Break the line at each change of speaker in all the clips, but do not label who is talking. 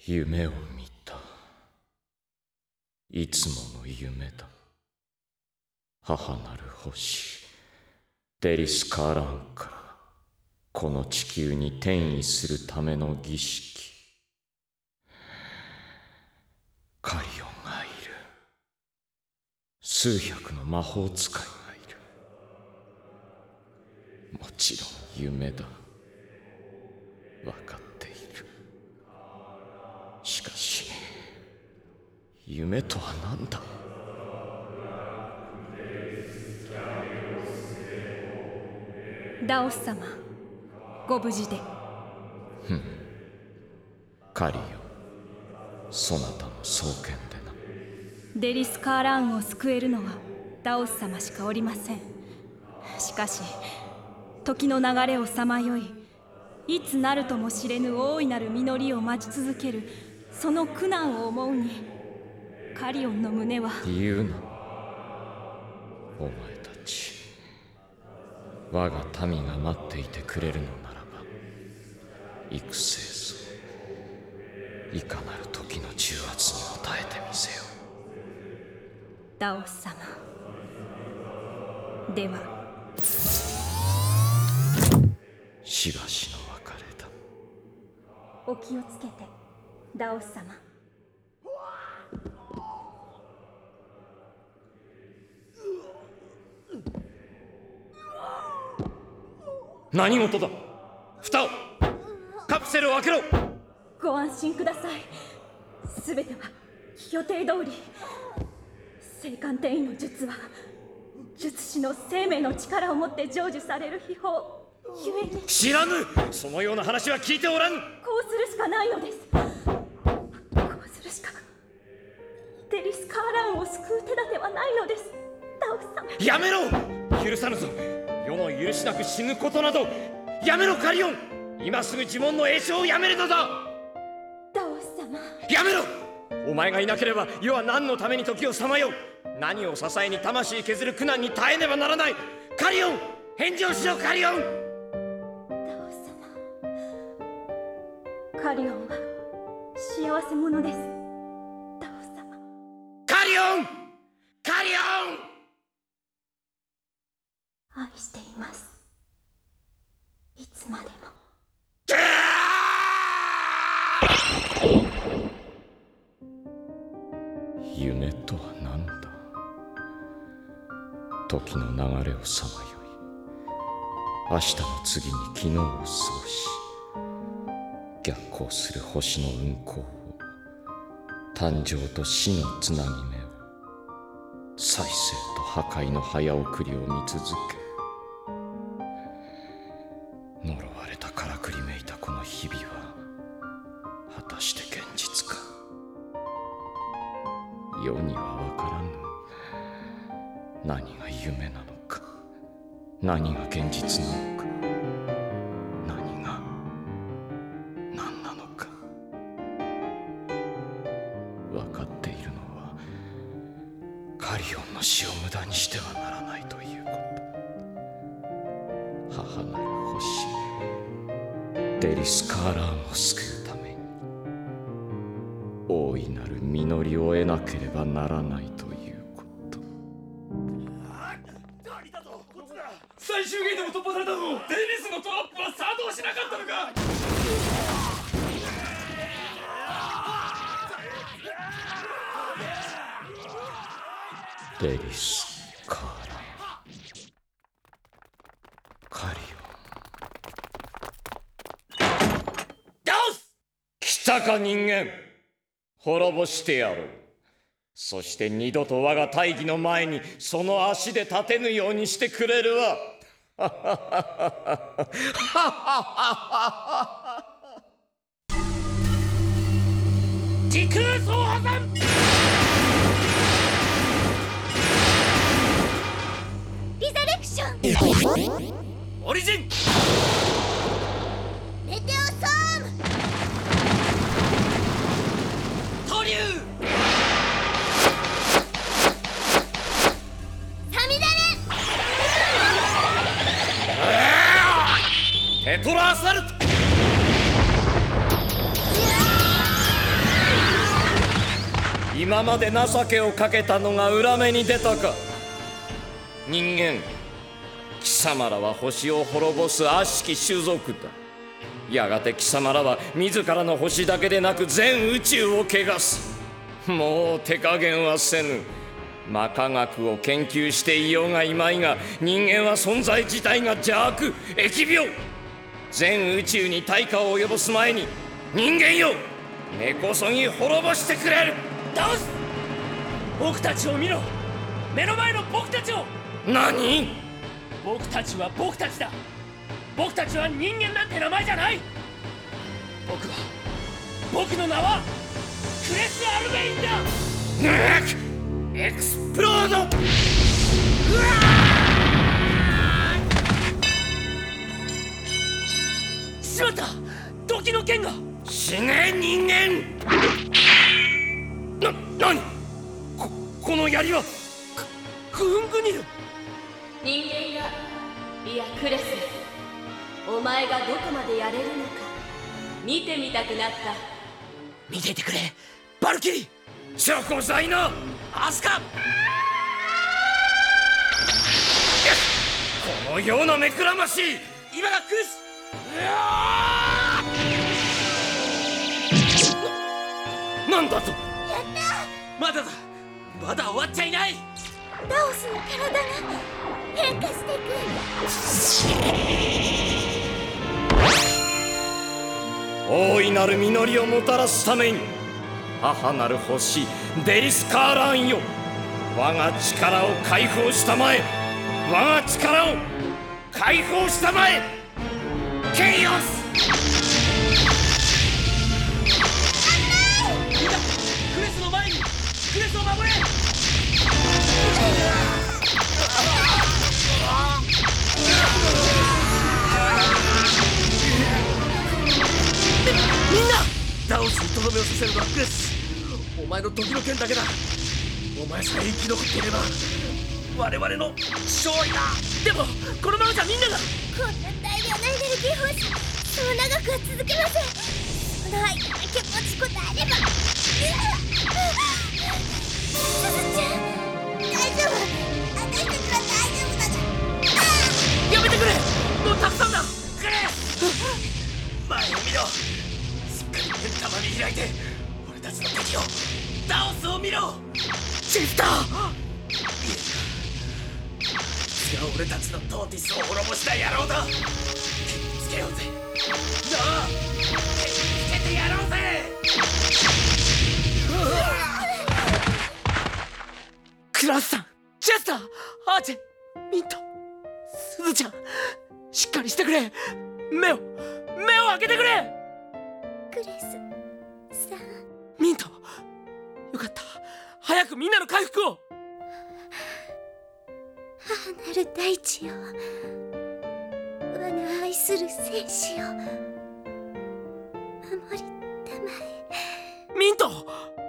夢を見た。いつもの夢だ。母なる星デリス・カーランからこの地球に転移するための儀式。カリオンがいる。数百の魔法使いがいる。もちろん夢だ。わかっている。しかし夢とは何だ。
ダオス様、ご無事で。
カリオン、そなたの双剣でな。
デリス・カーラーンを救えるのはダオス様しかおりません。しかし時の流れをさまよい、いつなるとも知れぬ大いなる実りを待ち続けるその苦難を思うに、カリオンの胸は。
言うな、お前たち。我が民が待っていてくれるのならば、幾星ぞ、いかなる時の重圧にも耐えてみせよ。
ダオス様、では
しばしの別れだ。
お気をつけて、ダオス様。
何事だ。蓋を、カプセルを開けろ。
ご安心ください。すべては予定通り。聖冠転移の術は術師の生命の力をもって成就される秘宝ゆえに。
知らぬ。そのような話は聞いておらぬ。
こうするしかないのです。こうするしかデリス・カーランを救う手立てはないのです。ダオス様、
やめろ。許さぬぞ。世の許しなく死ぬことなど。やめろカリオン。今すぐ呪文の栄唱をやめるのだ。
ダオス様、
やめろ。お前がいなければ世は何のために時をさまよう。何を支えに魂削る苦難に耐えねばならない。カリオン、返事をしろ。カリオン。
ダオス様、カリオンは幸せ者です。ダオス様。
カリオン、カリオン。
愛しています。いつまでも。
夢とは何だ。時の流れをさまよい、明日の次に昨日を過ごし、逆行する星の運行を、誕生と死のつなぎ目を、再生と破壊の早送りを見続け、呪われたからくりめいたこの日々は果たして現実か。世には分からぬ。何が夢なのか、何が現実なのか、何が何なのか。分かっているのは、カリオンの死を無駄にしてはならないということ。母なる星デリス・カーランを救うために、大いなる実りを得なければならないということ。
最終ゲートも突破されたぞ。デニスのトラップは作動しなかったのか。
デリス・カーラン、カリオン。
ダオス！
来たか人間。滅ぼしてやろう。そして二度と我が大義の前にその足で立てぬようにしてくれるわ。
時空総破産！
リザレクション！
オリジン！
メテオソーム！
トリュー！
サミダレ！
テトラアサルト。 今まで情けをかけたのが裏目に出たか。人間、貴様らは星を滅ぼす悪しき種族だ。やがて貴様らは自らの星だけでなく全宇宙を汚す。もう手加減はせぬ。魔科学を研究していようがいまいが、人間は存在自体が邪悪、疫病。全宇宙に大火を及ぼす前に、人間よ、根こそぎ滅ぼしてくれる。
倒す。僕たちを見ろ。目の前の僕たちを。
何？
僕たちは僕たちだ。僕たちは人間なんて名前じゃない。僕の名はクレス・アルベインだ。
エクスプロード。
しまった。時の剣が。
死ね人間。何？この槍は
クフングニル。
人間が、いやクレス、お前がどこまでやれるのか見てみたくなった。
見ていてくれバルキリー。
チョコザイナ、
アスカ。
このような目くらましい。
今がクレス。
なんだと。
まだだ。まだ終わっちゃいない。
ダオスの体が変化していく。
大いなる実りをもたらすために、母なる星デリスカーランよ、我が力を解放したまえ。我が力を解放したまえ。ケイオス。
クレスの前に。クレスを守れ。みんなダオスにとどめをさせるのはクレス。お前の時の剣だけだ。お前さえ生き残っていれば我々の勝利だ。でもこのままじゃみんなが。
こんな大量のエネルギー放射、そう長くは続けません。その愛だけ持ちこたえれば。すずちゃん、大丈夫。私たちは大丈夫だから。
やめてくれ。もうたくさんだ。クレス、前を見ろ。しっかり目玉に開いて俺たちの敵を、ダオスを見ろ。チェスター。いや、俺たちのトーティスを滅ぼした野郎だ。手につけようぜ。なあ、手につけてやろうぜ。クラスさん、チェスター、アーチェ、ミント、スズちゃん、しっかりしてくれ。目を開けてくれ。
クレスさん、
ミント、よかった。早くみんなの回復を。
母なる大地よ、我が愛する戦士よ、守りたまえ。
ミント、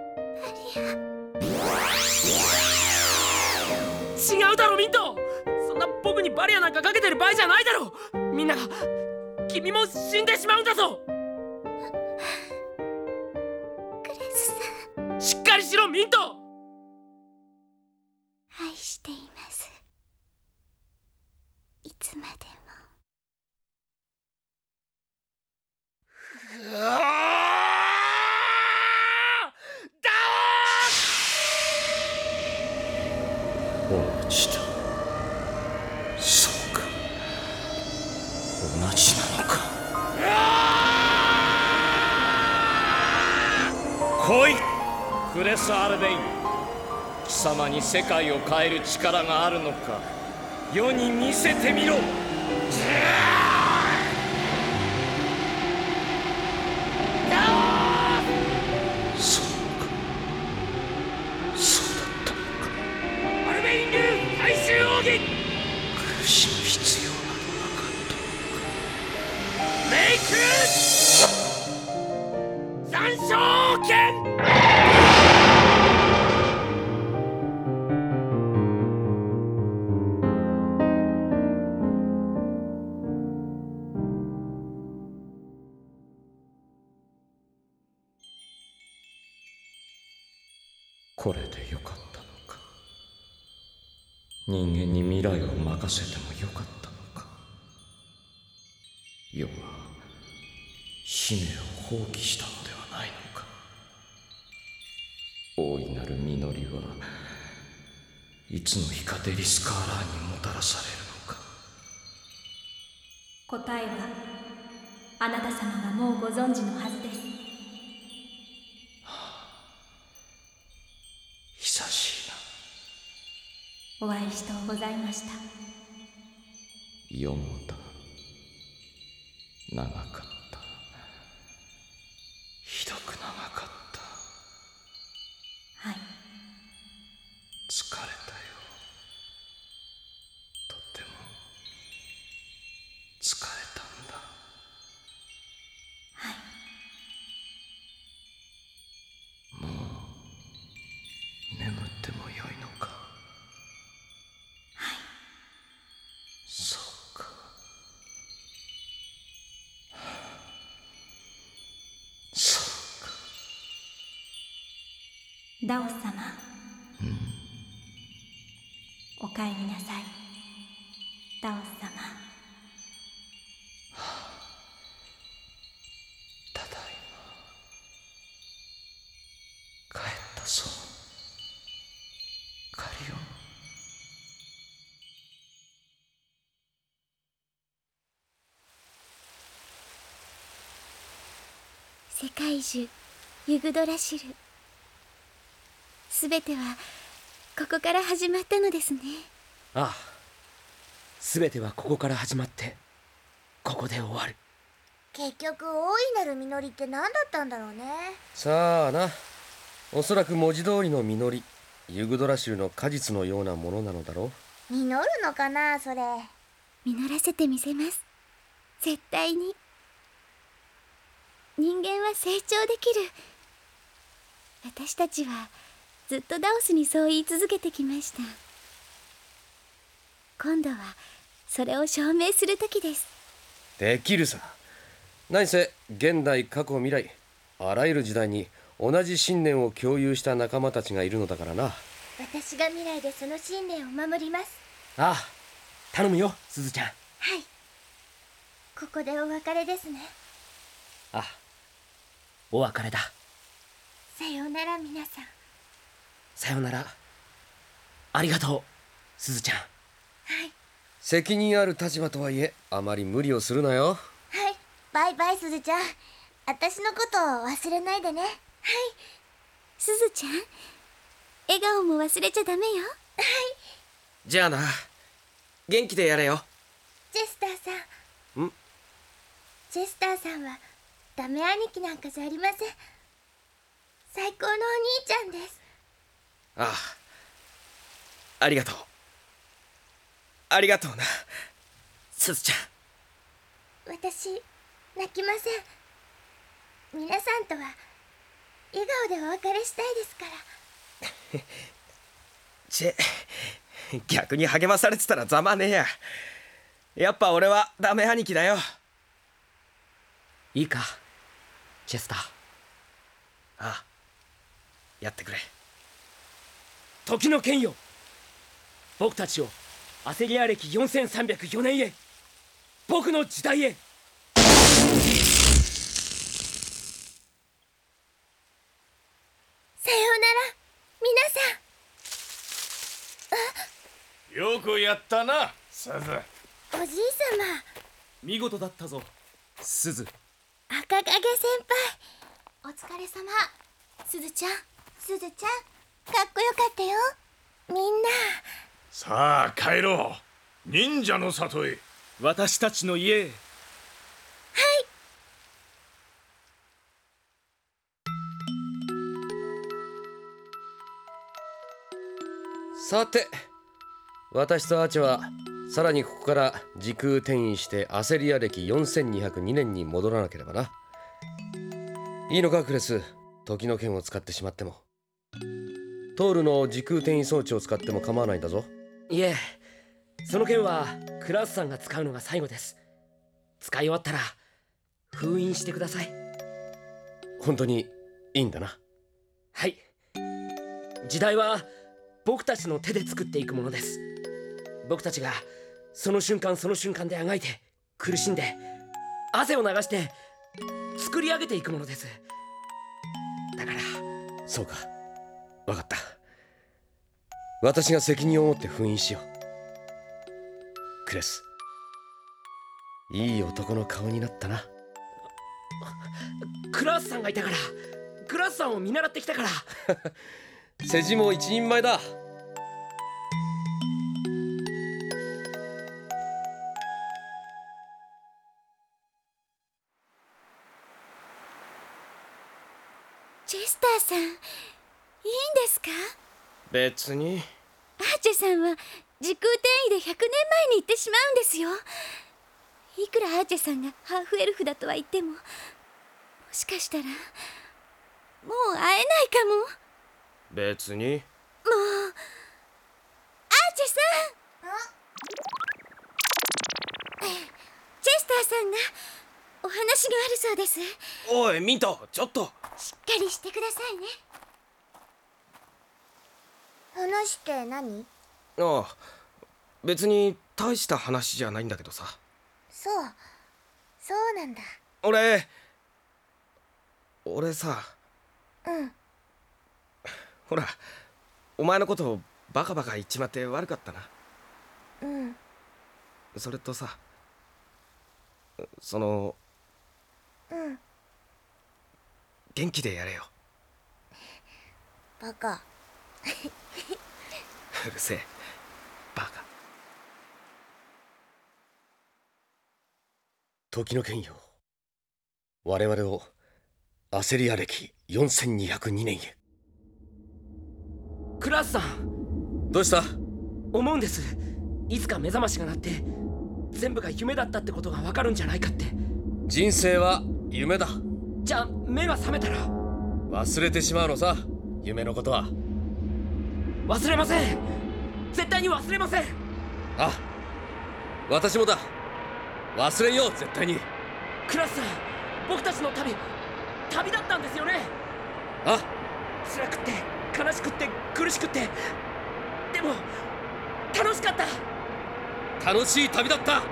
違うだろミント。そんな僕にバリアなんかかけてる場合じゃないだろ。みんなが、君も死んでしまうんだぞ。
クレスさん、
しっかりしろミント。
愛しています。いつまでも。
うわ
落ちた。そうか、同じなのか。来いクレス・アルベイン。貴様に世界を変える力があるのか、世に見せてみろ。そうか、そうだったのか。
アルベイン流最終奥義。
苦しむ必要などなかった。
メイク残照剣。
これでよかったのか。人間に未来を任せてもよかったのか。世は使命を放棄したのではないのか。大いなる実りはいつの日かデリスカーラーにもたらされるのか。
答えはあなた様がもうご存知のはずです。
久しいな。
お会いしとうございました。
世もだ。長かった。ひどく長かった。
はい。
疲れたよ。とても疲れたんだ。
はい。
もう眠ってもよいのか。
はい。
そうか。そうか。
ダオス様。お帰りなさい。ダオス様。
ただいま。帰ったぞ。カリオン。
世界樹ユグドラシル、すべてはここから始まったのですね。
ああ、すべてはここから始まってここで終わる。
結局大いなる実りって何だったんだろうね。
さあな、おそらく文字通りの実り、ユグドラシルの果実のようなものなのだろう。
実るのかな、それ。実らせてみせます、絶対に。人間は成長できる。私たちはずっとダオスにそう言い続けてきました。今度はそれを証明する時です。
できるさ。何せ現代過去未来あらゆる時代に同じ信念を共有した仲間たちがいるのだからな。
私が未来でその信念を守ります。
ああ、頼むよすずちゃん。
はい、ここでお別れですね。
ああ、お別れだ。
さようなら皆さん。
さよなら。ありがとうすずちゃん。
はい、
責任ある立場とはいえあまり無理をするなよ。
はい、バイバイすずちゃん。私のことを忘れないでね。はい、すずちゃん、笑顔も忘れちゃダメよ。はい、
じゃあな、元気でやれよ。
ジェスターさん。
ん？
ジェスターさんはダメ兄貴なんかじゃありません。最高のお兄ちゃんです。
ああ、ありがとう。ありがとうなすずちゃん。
私泣きません。皆さんとは笑顔でお別れしたいですから。
逆に励まされてたらざまねえや。やっぱ俺はダメ兄貴だよ。いいかチェスター。ああ、やってくれ。時の剣よ、僕たちをアセリア歴4304年へ、僕の時代へ。
さようなら皆さん。
よくやったな、すず。
おじい様。
見事だったぞすず。
赤影先輩、お疲れ様。すずちゃん、すずちゃん、かっこよかったよ。みんな。
さあ帰ろう、忍者の里へ。
私たちの家へ。
はい。
さて、私とアーチェはさらにここから時空転移してアセリア歴4202年に戻らなければな。いいのかクレス、時の剣を使ってしまっても。トールの時空転移装置を使っても構わないんだぞ。
いえ、その剣はクラウスさんが使うのが最後です。使い終わったら封印してください。
本当にいいんだな。
はい。 時代は僕たちの手で作っていくものです。僕たちがその瞬間その瞬間であがいて苦しんで汗を流して作り上げていくものです。だから。
そうか、わかった。私が責任を持って封印しよう。クレス、いい男の顔になったな。
クラースさんがいたから、クラースさんを見習ってきたから。
世辞も一人前だ。
チェスターさん、いいんですか？
別に。
アーチェさんは時空転移で100年前に行ってしまうんですよ。いくらアーチェさんがハーフエルフだとは言っても、もしかしたらもう会えないかも。
別に。
もうアーチェさん、チェスターさんがお話があるそうです。
おいミント、ちょっと。
しっかりしてくださいね。話って何？
ああ、別に大した話じゃないんだけどさ。
そうなんだ。
俺さ、
うん。
ほら、お前のことをバカバカ言っちまって悪かったな。
うん。
それとさ、
うん。
元気でやれよ。
バカ。
うるせえ、バカ。時の剣よ、我々をアセリア歴4202年へ。
クラースさん、
どうした？
思うんです。いつか目覚ましが鳴って全部が夢だったってことがわかるんじゃないかって。
人生は夢だ。
じゃあ目が覚めたら
忘れてしまうのさ、夢のことは。
忘れません。絶対に忘れません。
あ、私もだ。忘れんよ、絶対に。
クラスさん、僕たちの旅だったんですよね。
あ、
辛くって悲しくって苦しくってでも楽しかった。
楽しい旅だった。
はい、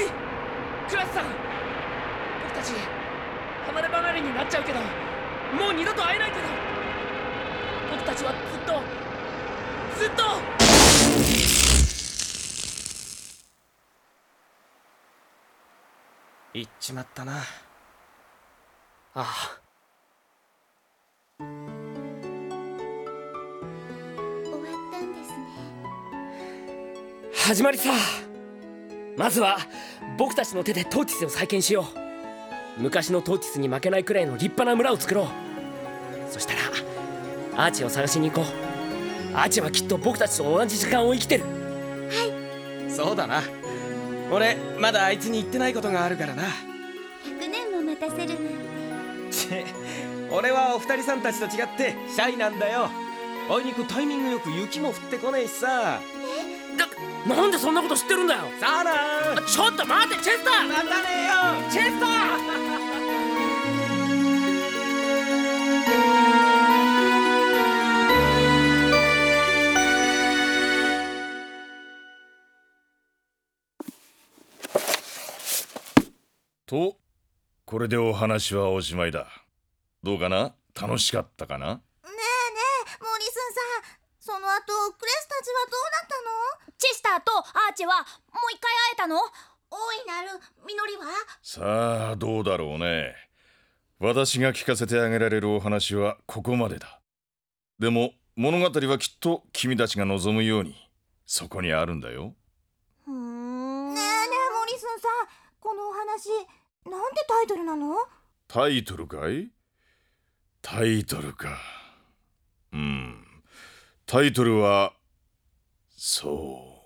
クラスさん、僕たち離れ離れになっちゃうけど、もう二度と会えないけど、僕たちはずっと
言っちまったな。ああ、
終わったんですね。
始まりさ。まずは僕たちの手でトーティスを再建しよう。昔のトーティスに負けないくらいの立派な村を作ろう。そしたらアーチェを探しに行こう。アーチェはきっと僕たちと同じ時間を生きてる。
そうだな。俺まだあいつに言ってないことがあるからな。
100年も待たせるなんて。
俺はお二人さんたちと違ってシャイなんだよ。あいにくタイミングよく雪も降ってこねえしさ。
なんでそんなこと知ってるんだよ。
さあな。
ちょっと待って、チェスター。
待たねえよ、
チェスター。
と、これでお話はおしまいだ。どうかな？楽しかったかな？
ねえ、モリスンさん、その後クレスたちはどうなったの？
チェスターとアーチェはもう一回会えたの？
大いなる実りは？
さあ、どうだろうね。私が聞かせてあげられるお話はここまでだ。でも物語はきっと君たちが望むようにそこにあるんだよ。
ねえ、モリスンさん、このお話なんてタイトルなの？
タイトルかい？タイトルか。タイトルはそう。